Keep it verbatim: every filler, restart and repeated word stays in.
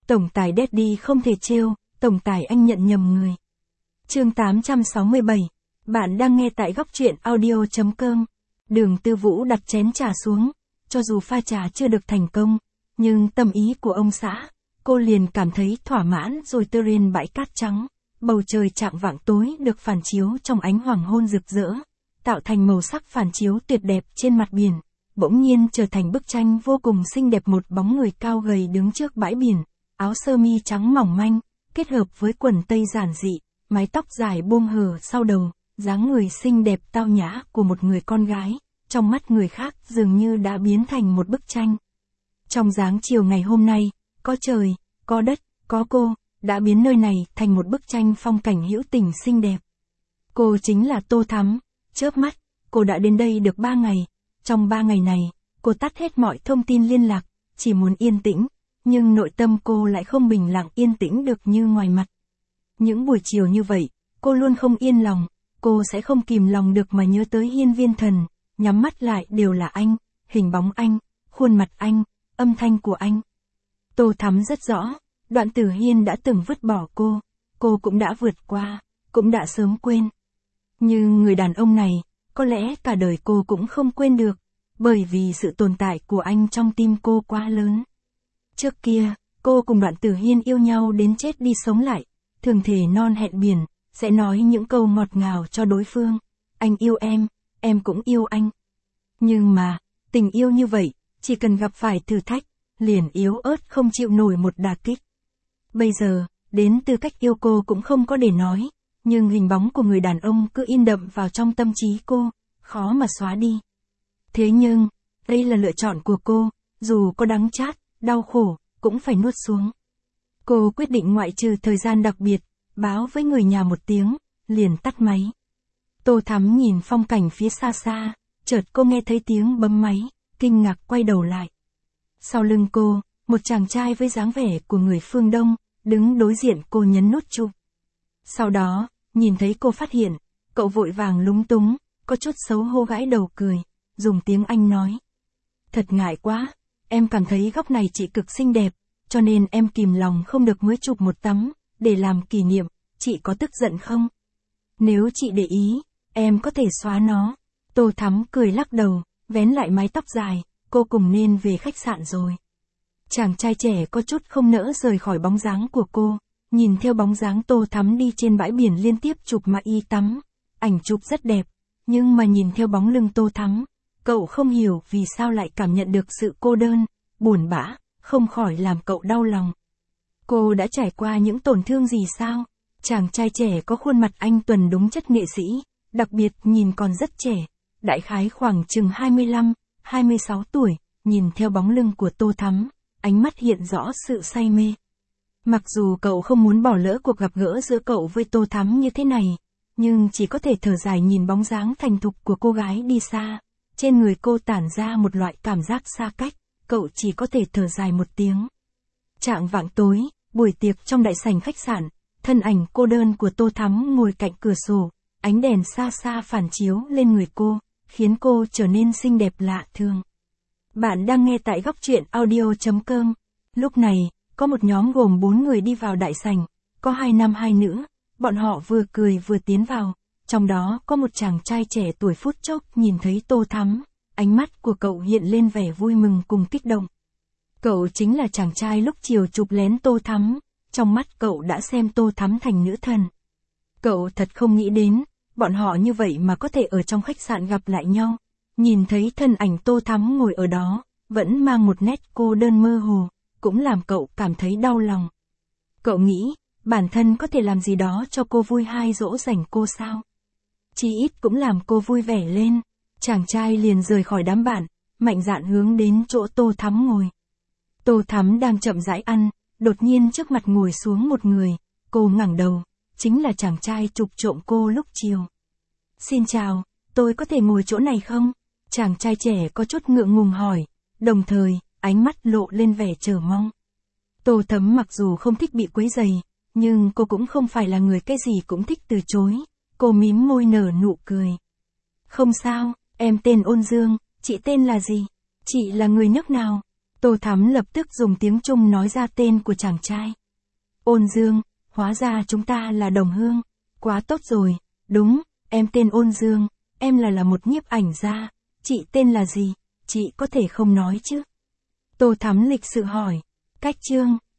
Tổng tài Daddy không thể trêu, tổng tài anh nhận nhầm người. Chương tám trăm sáu mươi bảy. Bạn đang nghe tại góc truyện audio chấm com. Đường Tư Vũ đặt chén trà xuống, cho dù pha trà chưa được thành công, nhưng tâm ý của ông xã, cô liền cảm thấy thỏa mãn rồi tơ lên bãi cát trắng. Bầu trời chạng vạng tối được phản chiếu trong ánh hoàng hôn rực rỡ, tạo thành màu sắc phản chiếu tuyệt đẹp trên mặt biển, bỗng nhiên trở thành bức tranh vô cùng xinh đẹp. Một bóng người cao gầy đứng trước bãi biển, áo sơ mi trắng mỏng manh, kết hợp với quần tây giản dị, mái tóc dài buông hở sau đầu, dáng người xinh đẹp tao nhã của một người con gái, trong mắt người khác dường như đã biến thành một bức tranh. Trong dáng chiều ngày hôm nay, có trời, có đất, có cô, đã biến nơi này thành một bức tranh phong cảnh hữu tình xinh đẹp. Cô chính là Tô Thắm. Chớp mắt, cô đã đến đây được ba ngày. Trong ba ngày này, cô tắt hết mọi thông tin liên lạc, chỉ muốn yên tĩnh, nhưng nội tâm cô lại không bình lặng yên tĩnh được như ngoài mặt. Những buổi chiều như vậy, cô luôn không yên lòng, cô sẽ không kìm lòng được mà nhớ tới Hiên Viên Thần, nhắm mắt lại đều là anh, hình bóng anh, khuôn mặt anh, âm thanh của anh. Tô Thắm rất rõ, Đoạn Tử Hiên đã từng vứt bỏ cô, cô cũng đã vượt qua, cũng đã sớm quên. Nhưng người đàn ông này, có lẽ cả đời cô cũng không quên được, bởi vì sự tồn tại của anh trong tim cô quá lớn. Trước kia, cô cùng Đoạn Tử Hiên yêu nhau đến chết đi sống lại, thường thề non hẹn biển, sẽ nói những câu ngọt ngào cho đối phương. Anh yêu em, em cũng yêu anh. Nhưng mà, tình yêu như vậy, chỉ cần gặp phải thử thách, liền yếu ớt không chịu nổi một đả kích. Bây giờ, đến tư cách yêu cô cũng không có để nói, nhưng hình bóng của người đàn ông cứ in đậm vào trong tâm trí cô, khó mà xóa đi. Thế nhưng, đây là lựa chọn của cô, dù có đắng chát, đau khổ, cũng phải nuốt xuống. Cô quyết định ngoại trừ thời gian đặc biệt, báo với người nhà một tiếng, liền tắt máy. Tô Thắm nhìn phong cảnh phía xa xa, chợt cô nghe thấy tiếng bấm máy, kinh ngạc quay đầu lại. Sau lưng cô, một chàng trai với dáng vẻ của người phương Đông, đứng đối diện cô nhấn nút chụp. Sau đó, nhìn thấy cô phát hiện, cậu vội vàng lúng túng, có chút xấu hổ gãi đầu cười, dùng tiếng Anh nói. Thật ngại quá, em cảm thấy góc này chị cực xinh đẹp, cho nên em kìm lòng không được mới chụp một tấm, để làm kỷ niệm, chị có tức giận không? Nếu chị để ý, em có thể xóa nó. Tô Thắm cười lắc đầu, vén lại mái tóc dài, cô cùng nên về khách sạn rồi. Chàng trai trẻ có chút không nỡ rời khỏi bóng dáng của cô, nhìn theo bóng dáng Tô Thắm đi trên bãi biển liên tiếp chụp mà y tắm. Ảnh chụp rất đẹp, nhưng mà nhìn theo bóng lưng Tô Thắm, cậu không hiểu vì sao lại cảm nhận được sự cô đơn, buồn bã, không khỏi làm cậu đau lòng. Cô đã trải qua những tổn thương gì sao? Chàng trai trẻ có khuôn mặt anh tuấn đúng chất nghệ sĩ, đặc biệt nhìn còn rất trẻ, đại khái khoảng chừng hai mươi lăm, hai mươi sáu tuổi, nhìn theo bóng lưng của Tô Thắm, ánh mắt hiện rõ sự say mê. Mặc dù cậu không muốn bỏ lỡ cuộc gặp gỡ giữa cậu với Tô Thắm như thế này, nhưng chỉ có thể thở dài nhìn bóng dáng thành thục của cô gái đi xa, trên người cô tản ra một loại cảm giác xa cách, cậu chỉ có thể thở dài một tiếng. Chạng vạng tối, buổi tiệc trong đại sảnh khách sạn, thân ảnh cô đơn của Tô Thắm ngồi cạnh cửa sổ, ánh đèn xa xa phản chiếu lên người cô, khiến cô trở nên xinh đẹp lạ thường. Bạn đang nghe tại góc truyện audio chấm com. Lúc này, có một nhóm gồm bốn người đi vào đại sảnh, có hai nam hai nữ, bọn họ vừa cười vừa tiến vào, trong đó có một chàng trai trẻ tuổi phút chốc nhìn thấy Tô Thắm, ánh mắt của cậu hiện lên vẻ vui mừng cùng kích động. Cậu chính là chàng trai lúc chiều chụp lén Tô Thắm, trong mắt cậu đã xem Tô Thắm thành nữ thần. Cậu thật không nghĩ đến, bọn họ như vậy mà có thể ở trong khách sạn gặp lại nhau, nhìn thấy thân ảnh Tô Thắm ngồi ở đó, vẫn mang một nét cô đơn mơ hồ, cũng làm cậu cảm thấy đau lòng. Cậu nghĩ, bản thân có thể làm gì đó cho cô vui hay dỗ dành cô sao? Chỉ ít cũng làm cô vui vẻ lên. Chàng trai liền rời khỏi đám bạn, mạnh dạn hướng đến chỗ Tô Thắm ngồi. Tô Thắm đang chậm rãi ăn, đột nhiên trước mặt ngồi xuống một người, cô ngẩng đầu, chính là chàng trai chụp trộm cô lúc chiều. Xin chào, tôi có thể ngồi chỗ này không? Chàng trai trẻ có chút ngượng ngùng hỏi, đồng thời, ánh mắt lộ lên vẻ chờ mong. Tô Thắm mặc dù không thích bị quấy rầy, nhưng cô cũng không phải là người cái gì cũng thích từ chối, cô mím môi nở nụ cười. Không sao, em tên Ôn Dương, chị tên là gì? Chị là người nước nào? Tô Thắm lập tức dùng tiếng Trung nói ra tên của chàng trai. Ôn Dương, hóa ra chúng ta là đồng hương. Quá tốt rồi, đúng, em tên Ôn Dương, em là là một nhiếp ảnh gia. Chị tên là gì? Chị có thể không nói chứ? Tô Thắm lịch sự hỏi. Cách Trương.